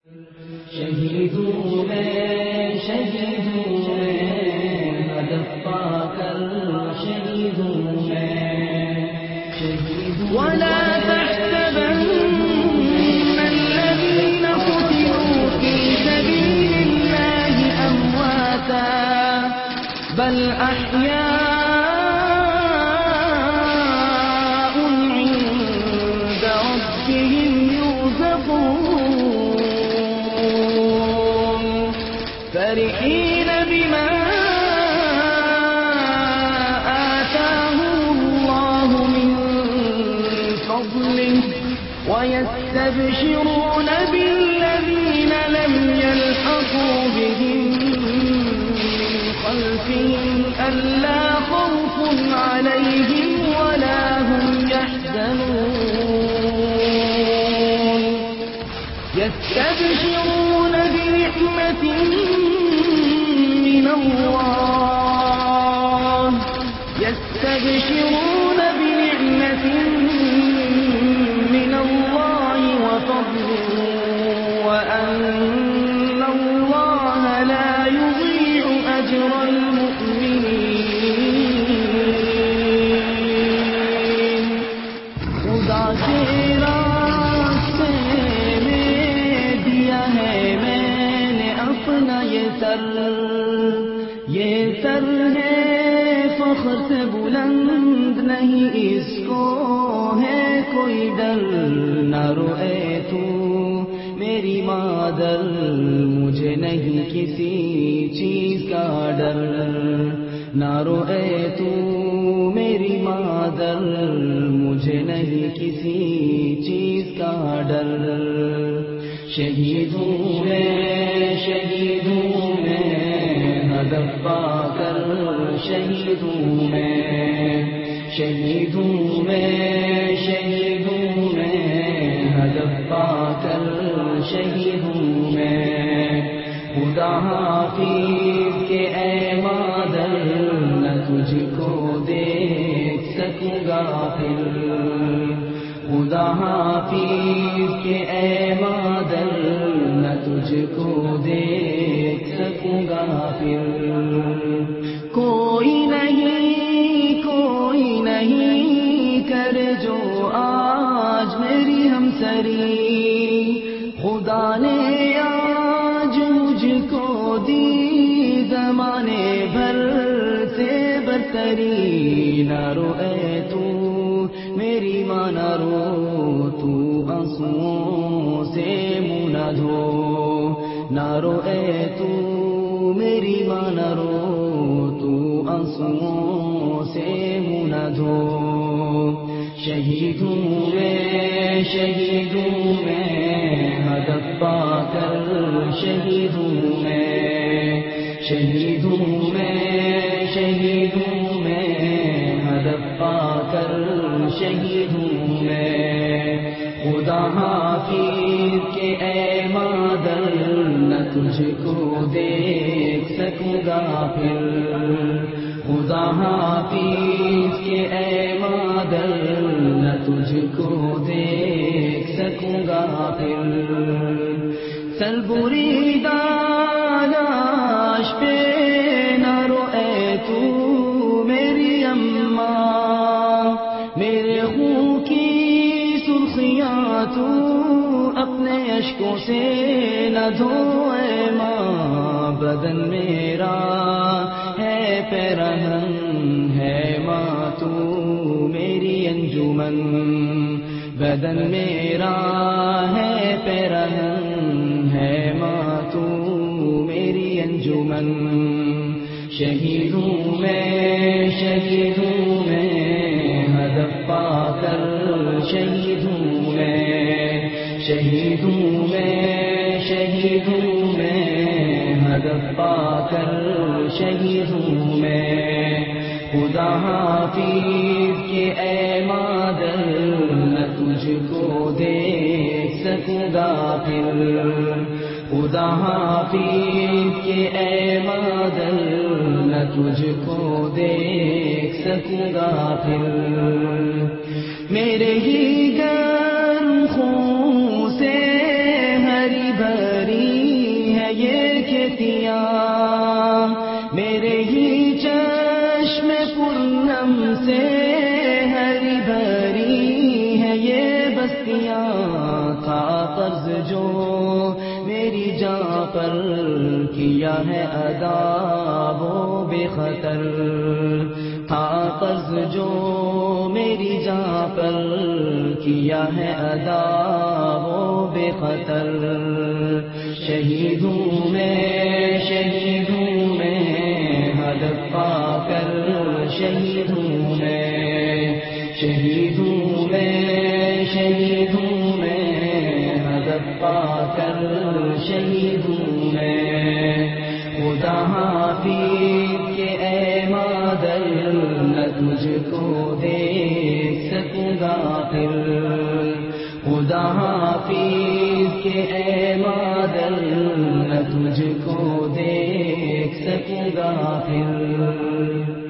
شہیدوں میں ہدف پا کر شہیدوں میں ولا تحسبن الذين قتلوا في سبيل الله أمواتا بل أحياء عند ربهم يرزقون فرحين بما آتاهم الله من فضله ويستبشرون بالذين لم يلحقوا بهم من خلفهم ألا خوف عليهم ولا هم يحزنون يستبشرون بنعمة من الله يستبشرون بنعمة من الله وفضل وأن الله لا يضيع أجر المؤمنين خدا کے راستے میں دیا ہے میں نے اپنا یہ سر ہے فخر سے بلند نہیں اس کو ہے کوئی ڈر نہ روئے تو میری مادر مجھے نہیں کسی چیز کا ڈر نہ روئے تو میری مادر مجھے نہیں کسی چیز کا ڈر شہیدوں میں ہدف پا کر شہیدوں میں ہدف پا کر شہیدوں میں خدا حافظ کے اے مادر نہ تجھ کو دیکھ سکوں گا پھر خدا حافظ کے اے مادر نہ تجھ کو دیکھ سکوں گا پھر کوئی نہیں کر جو آج میری ہمسری خدا نے آج مجھ کو دی زمانے بھر سے برتری نہ روئے تو میری ماں نہ رو تو آنسوؤں سے منہ نہ دھو نہ روئے تو میری ماں نہ رو تو آنسوؤں سے منہ نہ دھو شہیدوں میں ہدف پا کر شہیدوں میں ہدف پا کر شہیدوں میں خدا حافظ کے اے مادر نہ تجھ کو دیکھ سکوں گا پھر خدا حافظ کے اے مادر نہ تجھ کو دیکھ سکوں گا پھر سلبری دالاش پہ نہ روئے تو میری اماں میرے خون کی سرخیاں تو اپنے اشکوں سے نہ دھوئے ماں بدن میرا ہے پیرہن ہے ماں تو میری انجمن بدن میرا ہے پیرہن ہے ماں تو میری انجمن شہیدوں میں ہدف پا کر شہیدوں میں ہدف پا کر شہیدوں میں خدا حافظ کے اے مادر نہ تجھ کو دیکھ سکوں گا پھر خدا حافظ کے اے مادر نہ تجھ کو دیکھ سکوں گا پھر میرے ہی گرم خون سے ہری بھری یہ کھیتیاں، میرے ہی چشم پورنم سے ہری بھری ہے یہ بستیاں، تھا قرض جو میری جاں پر کیا ہے ادا وہ بے خطر، تھا قرض جو میری جاں پر کیا ہے ادا وہ بے خطر، شہید ہوں میں، شہید ہوں میں، ہدف پا کر شہید ہوں میں، شہید ہوں میں، شہید ہوں میں، ہدف پا کر شہید ہوں میں، خدا حافظ کہ اے مادر نہ تجھ کو دیکھ سکوں گا پھر، خدا حافظ کہ اے مادر نہ تجھ کو دیکھ سکوں گا پھر۔